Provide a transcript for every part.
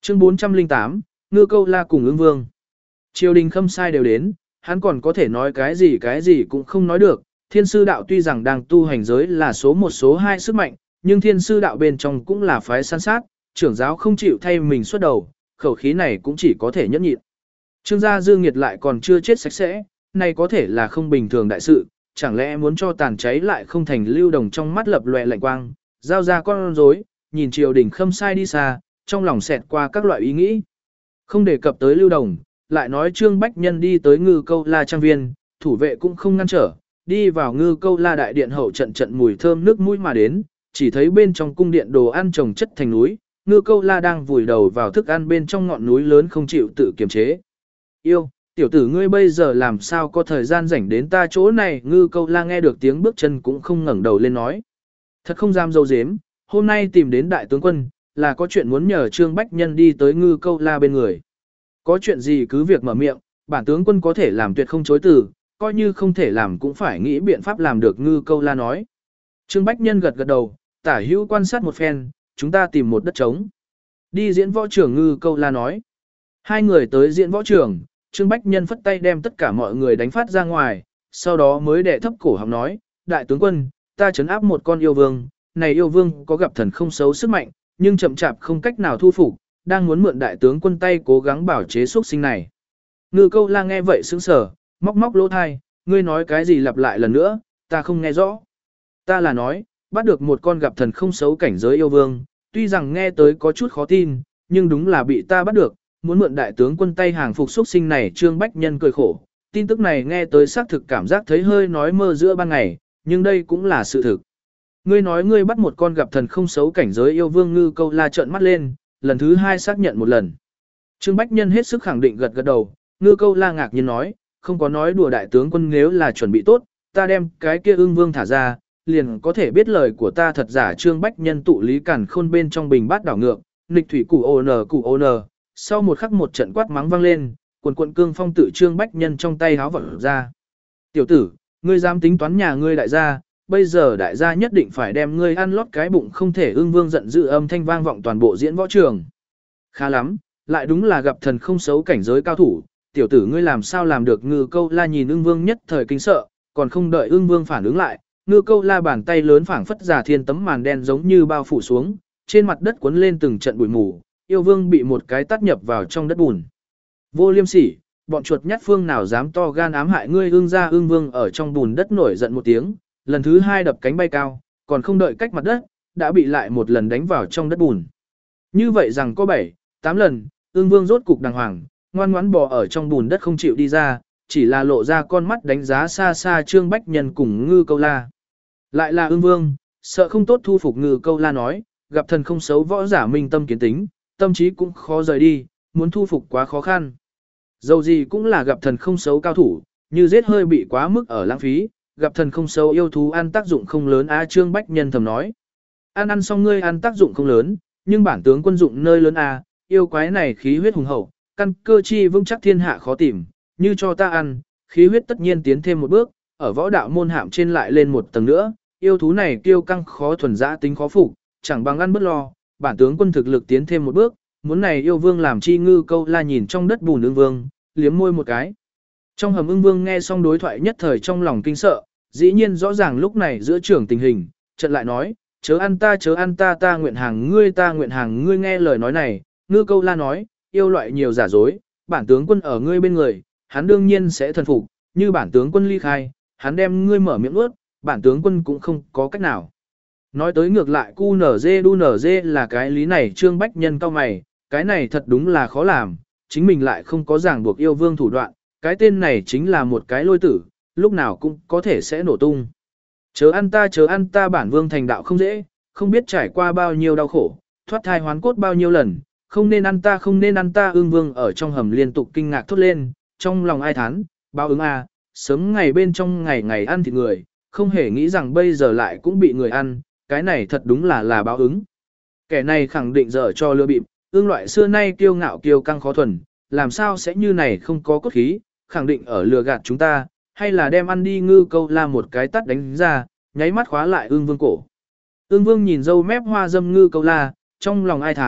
Chương 408, Ngư Câu La cùng Ưng Vương. Triều đình khâm sai đều đến, hắn còn có thể nói cái gì cũng không nói được. Thiên sư đạo tuy rằng đang tu hành giới là số 1 số 2 sức mạnh, nhưng thiên sư đạo bên trong cũng là phái săn sát, trưởng giáo không chịu thay mình xuất đầu, khẩu khí này cũng chỉ có thể nhẫn nhịn. Trương gia Dương Nghiệt lại còn chưa chết sạch sẽ, này có thể là không bình thường đại sự, chẳng lẽ muốn cho tàn cháy lại không thành Lưu Đồng trong mắt lập lòe lạnh quang, giao ra con rối, nhìn triều đình khâm sai đi xa, trong lòng xẹt qua các loại ý nghĩ. Không đề cập tới Lưu Đồng, lại nói Trương Bách Nhân đi tới Ngư Câu La trang viên, thủ vệ cũng không ngăn trở, đi vào Ngư Câu La đại điện hậu trận trận mùi thơm nước mũi mà đến, chỉ thấy bên trong cung điện đồ ăn trồng chất thành núi, Ngư Câu La đang vùi đầu vào thức ăn bên trong ngọn núi lớn không chịu tự kiềm chế. Yêu, tiểu tử ngươi bây giờ làm sao có thời gian rảnh đến ta chỗ này? Ngư Câu La nghe được tiếng bước chân cũng không ngẩng đầu lên nói. Thật không dám dâu dếm, hôm nay tìm đến đại tướng quân, là có chuyện muốn nhờ Trương Bách Nhân đi tới Ngư Câu La bên người. Có chuyện gì cứ việc mở miệng, bản tướng quân có thể làm tuyệt không chối từ, coi như không thể làm cũng phải nghĩ biện pháp làm được. Ngư Câu La nói. Trương Bách Nhân gật gật đầu, tả hữu quan sát một phen, chúng ta tìm một đất trống. Đi diễn võ trường. Ngư Câu La nói. Hai người tới diễn võ trường, Trương Bách Nhân phất tay đem tất cả mọi người đánh phát ra ngoài, sau đó mới đệ thấp cổ họng nói, đại tướng quân, ta trấn áp một con yêu vương, này yêu vương có gặp thần không xấu sức mạnh, nhưng chậm chạp không cách nào thu phục, đang muốn mượn đại tướng quân tay cố gắng bảo chế xuất sinh này. Ngư Câu La nghe vậy sững sờ, móc móc lỗ thai, ngươi nói cái gì lặp lại lần nữa, ta không nghe rõ. Ta là nói, bắt được một con gặp thần không xấu cảnh giới yêu vương, tuy rằng nghe tới có chút khó tin, nhưng đúng là bị ta bắt được, muốn mượn đại tướng quân tay hàng phục xuất sinh này. Trương Bách Nhân cười khổ, tin tức này nghe tới xác thực cảm giác thấy hơi nói mơ giữa ban ngày, nhưng đây cũng là sự thực. Ngươi nói ngươi bắt một con gặp thần không xấu cảnh giới yêu vương. Ngư Câu La trợn mắt lên, lần thứ hai xác nhận một lần. Trương Bách Nhân hết sức khẳng định gật gật đầu. Ngư Câu La ngạc nhiên nói, không có nói đùa đại tướng quân, nếu là chuẩn bị tốt, ta đem cái kia ưng vương thả ra, liền có thể biết lời của ta thật giả. Trương Bách Nhân tụ lý cản khôn bên trong bình bát đảo ngược, nghịch thủy cụ ôn. Sau một khắc một trận quát mắng vang lên, quần quận cương phong tự Trương Bách Nhân trong tay háo vật ra. Tiểu tử, ngươi dám tính toán nhà ngươi đại gia, bây giờ đại gia nhất định phải đem ngươi ăn lót cái bụng không thể. Ưng vương giận dữ âm thanh vang vọng toàn bộ diễn võ trường. Khá lắm, lại đúng là gặp thần không xấu cảnh giới cao thủ, tiểu tử ngươi làm sao làm được? Ngư Câu La nhìn ưng vương nhất thời kinh sợ, còn không đợi ưng vương phản ứng lại, Ngư Câu La bàn tay lớn phảng phất giả thiên tấm màn đen giống như bao phủ xuống, trên mặt đất cuốn lên từng trận bụi mù, yêu vương bị một cái tát nhập vào trong đất bùn. Vô liêm sỉ, bọn chuột nhắt phương nào dám to gan ám hại ngươi? Ưng ra. Ưng vương ở trong bùn đất nổi giận một tiếng, lần thứ hai đập cánh bay cao, còn không đợi cách mặt đất, đã bị lại một lần đánh vào trong đất bùn. Như vậy rằng có 7-8 lần, ưng vương rốt cục đàng hoàng, ngoan ngoãn bò ở trong bùn đất không chịu đi ra, chỉ là lộ ra con mắt đánh giá xa xa Trương Bách Nhân cùng Ngư Câu La. Lại là ưng vương, sợ không tốt thu phục. Ngư Câu La nói, gặp thần không xấu võ giả minh tâm kiến tính, tâm trí cũng khó rời đi, muốn thu phục quá khó khăn. Dầu gì cũng là gặp thần không xấu cao thủ, như giết hơi bị quá mức ở lãng phí, gặp thần không xấu yêu thú ăn tác dụng không lớn. Trương Bách Nhân thầm nói, ăn xong ngươi ăn tác dụng không lớn, nhưng bản tướng quân dụng nơi lớn yêu quái này khí huyết hùng hậu, căn cơ chi vững chắc thiên hạ khó tìm, như cho ta ăn, khí huyết tất nhiên tiến thêm một bước, ở võ đạo môn hạm trên lại lên một tầng nữa, yêu thú này kiêu căng khó thuần dã tính khó phục, chẳng bằng ăn bất lo, bản tướng quân thực lực tiến thêm một bước, muốn này yêu vương làm chi? Ngư Câu La nhìn trong đất bùn ưng vương, liếm môi một cái. Trong hầm ưng vương nghe xong đối thoại nhất thời trong lòng kinh sợ, dĩ nhiên rõ ràng lúc này giữa trường tình hình, trận lại nói, chớ ăn ta, ta nguyện hàng ngươi, ta nguyện hàng ngươi. Nghe lời nói này, Ngư Câu La nói, yêu loại nhiều giả dối, bản tướng quân ở ngươi bên người, hắn đương nhiên sẽ thần phục, như bản tướng quân ly khai, hắn đem ngươi mở miệng ướt, bản tướng quân cũng không có cách nào. Nói tới ngược lại cu nở dê đu nở dê là cái lý này. Trương Bách Nhân cao mày, cái này thật đúng là khó làm, chính mình lại không có ràng buộc yêu vương thủ đoạn, cái tên này chính là một cái lôi tử, lúc nào cũng có thể sẽ nổ tung. Chớ ăn ta, bản vương thành đạo không dễ, không biết trải qua bao nhiêu đau khổ, thoát thai hoán cốt bao nhiêu lần, không nên ăn ta. Ưng vương ở trong hầm liên tục kinh ngạc thốt lên, trong lòng ai thán, báo ứng sớm ngày bên trong ngày ăn thịt người, không hề nghĩ rằng bây giờ lại cũng bị người ăn, cái này thật đúng là báo ứng. Kẻ này khẳng định dở cho lừa bịp, ương loại xưa nay kiêu ngạo kiêu căng khó thuần, làm sao sẽ như này không có cốt khí, khẳng định ở lừa gạt chúng ta, hay là đem ăn đi. Ngư Câu La một cái tát đánh ra, nháy mắt khóa lại ương vương cổ. Ương vương nhìn dâu mép hoa dâm Ngư Câu La, trong lòng ai thán,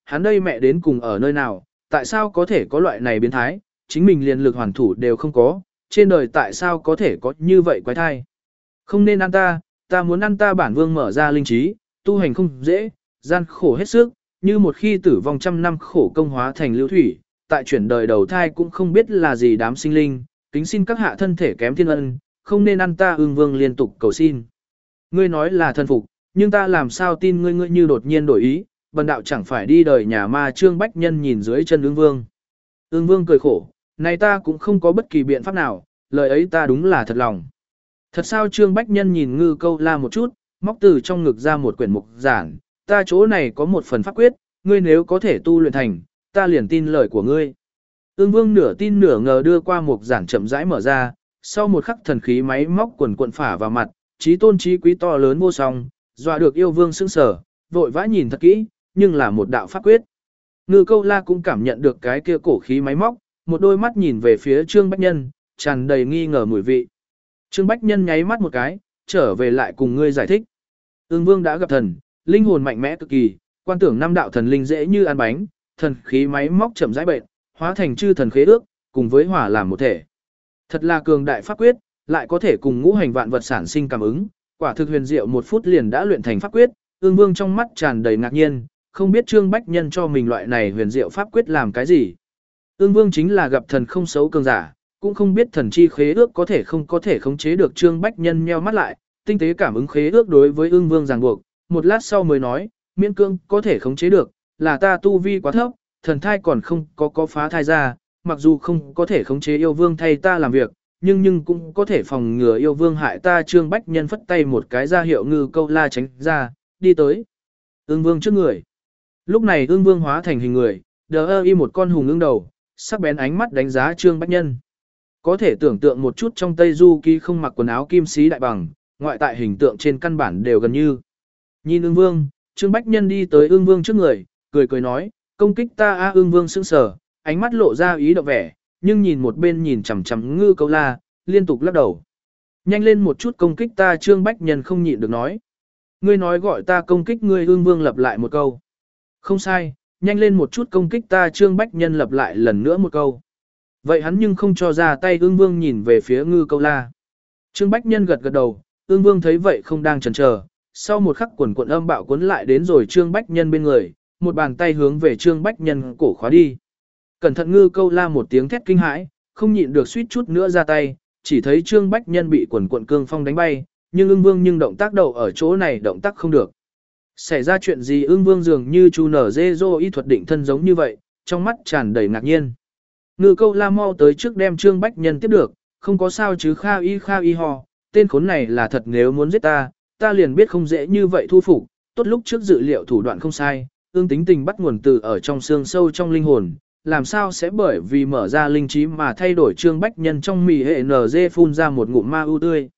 hắn đây mẹ đến cùng ở nơi nào, tại sao có thể có loại này biến thái, chính mình liền lực hoàn thủ đều không có, trên đời tại sao có thể có như vậy quái thai. Không nên ăn ta muốn ăn ta. Bản vương mở ra linh trí, tu hành không dễ, gian khổ hết sức, như một khi tử vong trăm năm khổ công hóa thành lưu thủy, tại chuyển đời đầu thai cũng không biết là gì đám sinh linh, kính xin các hạ thân thể kém thiên ân, không nên ăn ta. Ưng vương liên tục cầu xin. Ngươi nói là thân phục, nhưng ta làm sao tin ngươi như đột nhiên đổi ý, bần đạo chẳng phải đi đời nhà ma. Trương Bách Nhân nhìn dưới chân Ưng vương. Ưng vương cười khổ, này ta cũng không có bất kỳ biện pháp nào, lời ấy ta đúng là thật lòng. Thật sao? Trương Bách Nhân nhìn Ngư Câu La một chút, móc từ trong ngực ra một quyển mục giản, ta chỗ này có một phần pháp quyết, ngươi nếu có thể tu luyện thành, ta liền tin lời của ngươi. Ưng vương nửa tin nửa ngờ đưa qua mục giản chậm rãi mở ra, sau một khắc thần khí máy móc quần cuộn phả vào mặt, trí tôn trí quý to lớn vô song, dọa được yêu vương sững sờ, vội vã nhìn thật kỹ, nhưng là một đạo pháp quyết. Ngư Câu La cũng cảm nhận được cái kia cổ khí máy móc, một đôi mắt nhìn về phía Trương Bách Nhân, tràn đầy nghi ngờ mùi vị. Trương Bách Nhân nháy mắt một cái, trở về lại cùng ngươi giải thích. Ưng vương đã gặp thần, linh hồn mạnh mẽ cực kỳ, quan tưởng năm đạo thần linh dễ như ăn bánh, thần khí máy móc chậm rãi bệnh, hóa thành chư thần khế ước, cùng với hỏa làm một thể. Thật là cường đại pháp quyết, lại có thể cùng ngũ hành vạn vật sản sinh cảm ứng, quả thực huyền diệu, một phút liền đã luyện thành pháp quyết. Ưng vương trong mắt tràn đầy ngạc nhiên, không biết Trương Bách Nhân cho mình loại này huyền diệu pháp quyết làm cái gì. Ưng vương chính là gặp thần không xấu cường giả, cũng không biết thần chi khế ước có thể không có thể khống chế được. Trương Bách Nhân nheo mắt lại, tinh tế cảm ứng khế ước đối với Ưng vương ràng buộc, một lát sau mới nói, miễn cương có thể khống chế được, là ta tu vi quá thấp, thần thai còn không có phá thai ra, mặc dù không có thể khống chế yêu vương thay ta làm việc, nhưng cũng có thể phòng ngừa yêu vương hại ta. Trương Bách Nhân phất tay một cái ra hiệu Ngư Câu La tránh ra, đi tới Ưng vương trước người. Lúc này Ưng vương hóa thành hình người, đờ y một con hùng ưng đầu, sắc bén ánh mắt đánh giá Trương Bách Nhân. Có thể tưởng tượng một chút, trong Tây Du Ký không mặc quần áo kim sĩ đại bằng, ngoại tại hình tượng trên căn bản đều gần như. Nhìn Ưng vương, Trương Bách Nhân đi tới Ưng vương trước người, cười nói, công kích ta. Ưng vương sững sờ, ánh mắt lộ ra ý động vẻ, nhưng nhìn một bên nhìn chằm chằm Ngư Câu La, liên tục lắc đầu. Nhanh lên một chút công kích ta. Trương Bách Nhân không nhịn được nói. Ngươi nói gọi ta công kích ngươi. Ưng vương lặp lại một câu. Không sai, nhanh lên một chút công kích ta. Trương Bách Nhân lặp lại lần nữa một câu. Vậy hắn nhưng không cho ra tay. Ưng vương nhìn về phía Ngư Câu La. Trương Bách Nhân gật gật đầu. Ưng vương thấy vậy không đang chần chờ, sau một khắc quần cuộn âm bạo cuốn lại đến rồi Trương Bách Nhân bên người, một bàn tay hướng về Trương Bách Nhân cổ khóa đi. Cẩn thận! Ngư Câu La một tiếng thét kinh hãi, không nhịn được suýt chút nữa ra tay, chỉ thấy Trương Bách Nhân bị quần cuộn cương phong đánh bay, nhưng Ưng vương động tác đầu ở chỗ này động tác không được. Xảy ra chuyện gì? Ưng vương dường như chu nở dê dô y thuật định thân giống như vậy, trong mắt tràn đầy ngạc nhiên. Ngư Câu La mau tới trước đem Trương Bách Nhân tiếp được, không có sao chứ? Kha y ho, tên khốn này là thật, nếu muốn giết ta liền biết không dễ như vậy thu phục. Tốt lúc trước dự liệu thủ đoạn không sai, ương tính tình bắt nguồn từ ở trong xương sâu trong linh hồn, làm sao sẽ bởi vì mở ra linh trí mà thay đổi? Trương Bách Nhân trong mì hệ NG phun ra một ngụm ma u tươi.